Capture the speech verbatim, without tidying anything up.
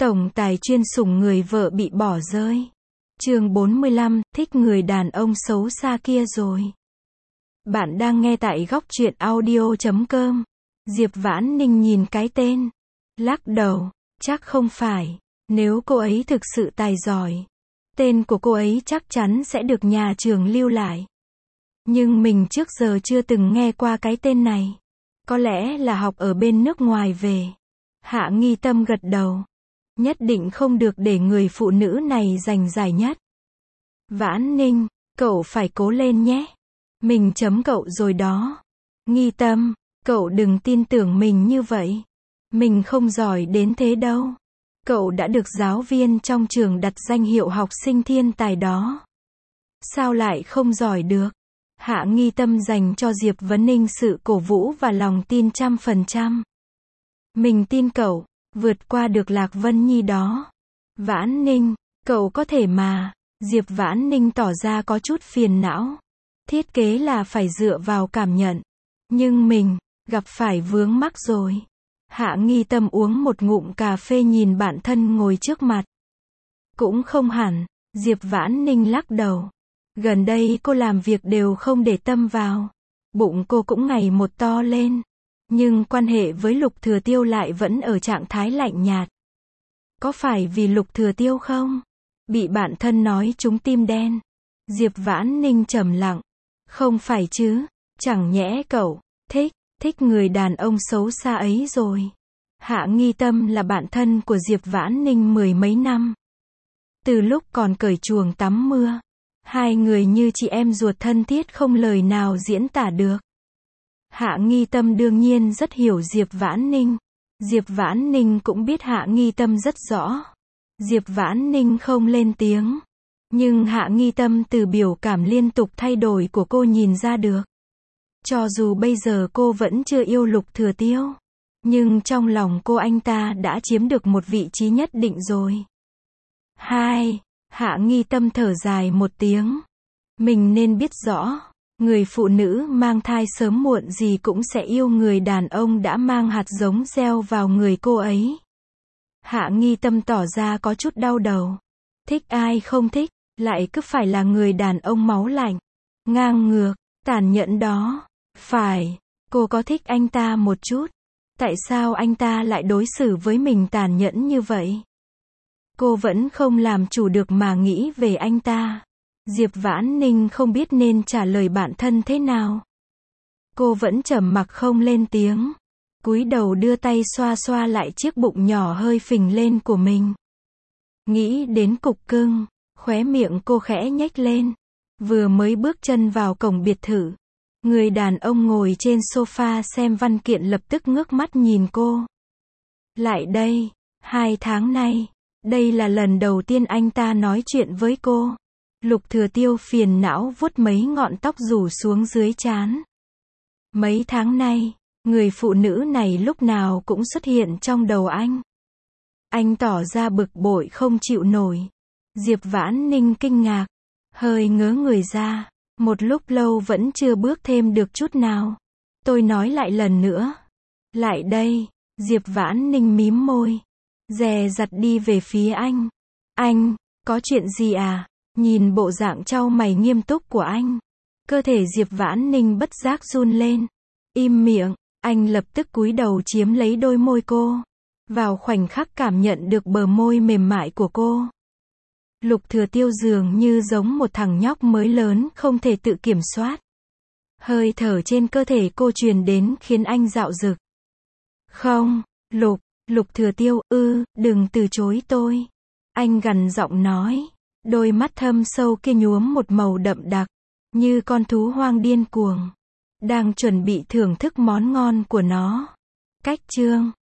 Tổng tài chuyên sủng người vợ bị bỏ rơi. Chương bốn mươi lăm, thích người đàn ông xấu xa kia rồi. Bạn đang nghe tại góc truyện audio chấm com. Diệp Vãn Ninh nhìn cái tên, lắc đầu, chắc không phải. Nếu cô ấy thực sự tài giỏi, tên của cô ấy chắc chắn sẽ được nhà trường lưu lại. Nhưng mình trước giờ chưa từng nghe qua cái tên này. Có lẽ là học ở bên nước ngoài về. Hạ Nghi Tâm gật đầu. Nhất định không được để người phụ nữ này giành giải nhất. Vãn Ninh, cậu phải cố lên nhé. Mình chấm cậu rồi đó. Nghi Tâm, cậu đừng tin tưởng mình như vậy. Mình không giỏi đến thế đâu. Cậu đã được giáo viên trong trường đặt danh hiệu học sinh thiên tài đó. Sao lại không giỏi được? Hạ Nghi Tâm dành cho Diệp Vãn Ninh sự cổ vũ và lòng tin trăm phần trăm. Mình tin cậu, vượt qua được Lạc Vân Nhi đó. Vãn Ninh, cậu có thể mà. Diệp Vãn Ninh tỏ ra có chút phiền não. Thiết kế là phải dựa vào cảm nhận. Nhưng mình, gặp phải vướng mắc rồi. Hạ Nghi Tâm uống một ngụm cà phê nhìn bạn thân ngồi trước mặt. Cũng không hẳn, Diệp Vãn Ninh lắc đầu. Gần đây cô làm việc đều không để tâm vào. Bụng cô cũng ngày một to lên. Nhưng quan hệ với Lục Thừa Tiêu lại vẫn ở trạng thái lạnh nhạt. Có phải vì Lục Thừa Tiêu không? Bị bạn thân nói trúng tim đen. Diệp Vãn Ninh trầm lặng. Không phải chứ, chẳng nhẽ cậu thích, thích người đàn ông xấu xa ấy rồi. Hạ Nghi Tâm là bạn thân của Diệp Vãn Ninh mười mấy năm. Từ lúc còn cởi chuồng tắm mưa, hai người như chị em ruột thân thiết không lời nào diễn tả được. Hạ Nghi Tâm đương nhiên rất hiểu Diệp Vãn Ninh. Diệp Vãn Ninh cũng biết Hạ Nghi Tâm rất rõ. Diệp Vãn Ninh không lên tiếng. Nhưng Hạ Nghi Tâm từ biểu cảm liên tục thay đổi của cô nhìn ra được. Cho dù bây giờ cô vẫn chưa yêu Lục Thừa Tiêu. Nhưng trong lòng cô anh ta đã chiếm được một vị trí nhất định rồi. Hai, Hạ Nghi Tâm thở dài một tiếng. Mình nên biết rõ. Người phụ nữ mang thai sớm muộn gì cũng sẽ yêu người đàn ông đã mang hạt giống gieo vào người cô ấy. Hạ Nghi Tâm tỏ ra có chút đau đầu. Thích ai không thích, lại cứ phải là người đàn ông máu lạnh, ngang ngược, tàn nhẫn đó. Phải, cô có thích anh ta một chút. Tại sao anh ta lại đối xử với mình tàn nhẫn như vậy? Cô vẫn không làm chủ được mà nghĩ về anh ta. Diệp Vãn Ninh không biết nên trả lời bạn thân thế nào. Cô vẫn trầm mặc không lên tiếng. Cúi đầu đưa tay xoa xoa lại chiếc bụng nhỏ hơi phình lên của mình. Nghĩ đến cục cưng, khóe miệng cô khẽ nhếch lên. Vừa mới bước chân vào cổng biệt thự, người đàn ông ngồi trên sofa xem văn kiện lập tức ngước mắt nhìn cô. Lại đây, hai tháng nay, đây là lần đầu tiên anh ta nói chuyện với cô. Lục Thừa Tiêu phiền não vuốt mấy ngọn tóc rủ xuống dưới trán. Mấy tháng nay, người phụ nữ này lúc nào cũng xuất hiện trong đầu anh. Anh tỏ ra bực bội không chịu nổi. Diệp Vãn Ninh kinh ngạc, hơi ngớ người ra, một lúc lâu vẫn chưa bước thêm được chút nào. Tôi nói lại lần nữa. Lại đây, Diệp Vãn Ninh mím môi, dè dặt đi về phía anh. Anh, có chuyện gì à? Nhìn bộ dạng trao mày nghiêm túc của anh, cơ thể Diệp Vãn Ninh bất giác run lên. Im miệng, anh lập tức cúi đầu chiếm lấy đôi môi cô. Vào khoảnh khắc cảm nhận được bờ môi mềm mại của cô. Lục Thừa Tiêu dường như giống một thằng nhóc mới lớn không thể tự kiểm soát. Hơi thở trên cơ thể cô truyền đến khiến anh dạo dực. Không, Lục, Lục Thừa Tiêu, ư, đừng từ chối tôi. Anh gằn giọng nói. Đôi mắt thâm sâu kia nhuốm một màu đậm đặc, như con thú hoang điên cuồng, đang chuẩn bị thưởng thức món ngon của nó. Cách chương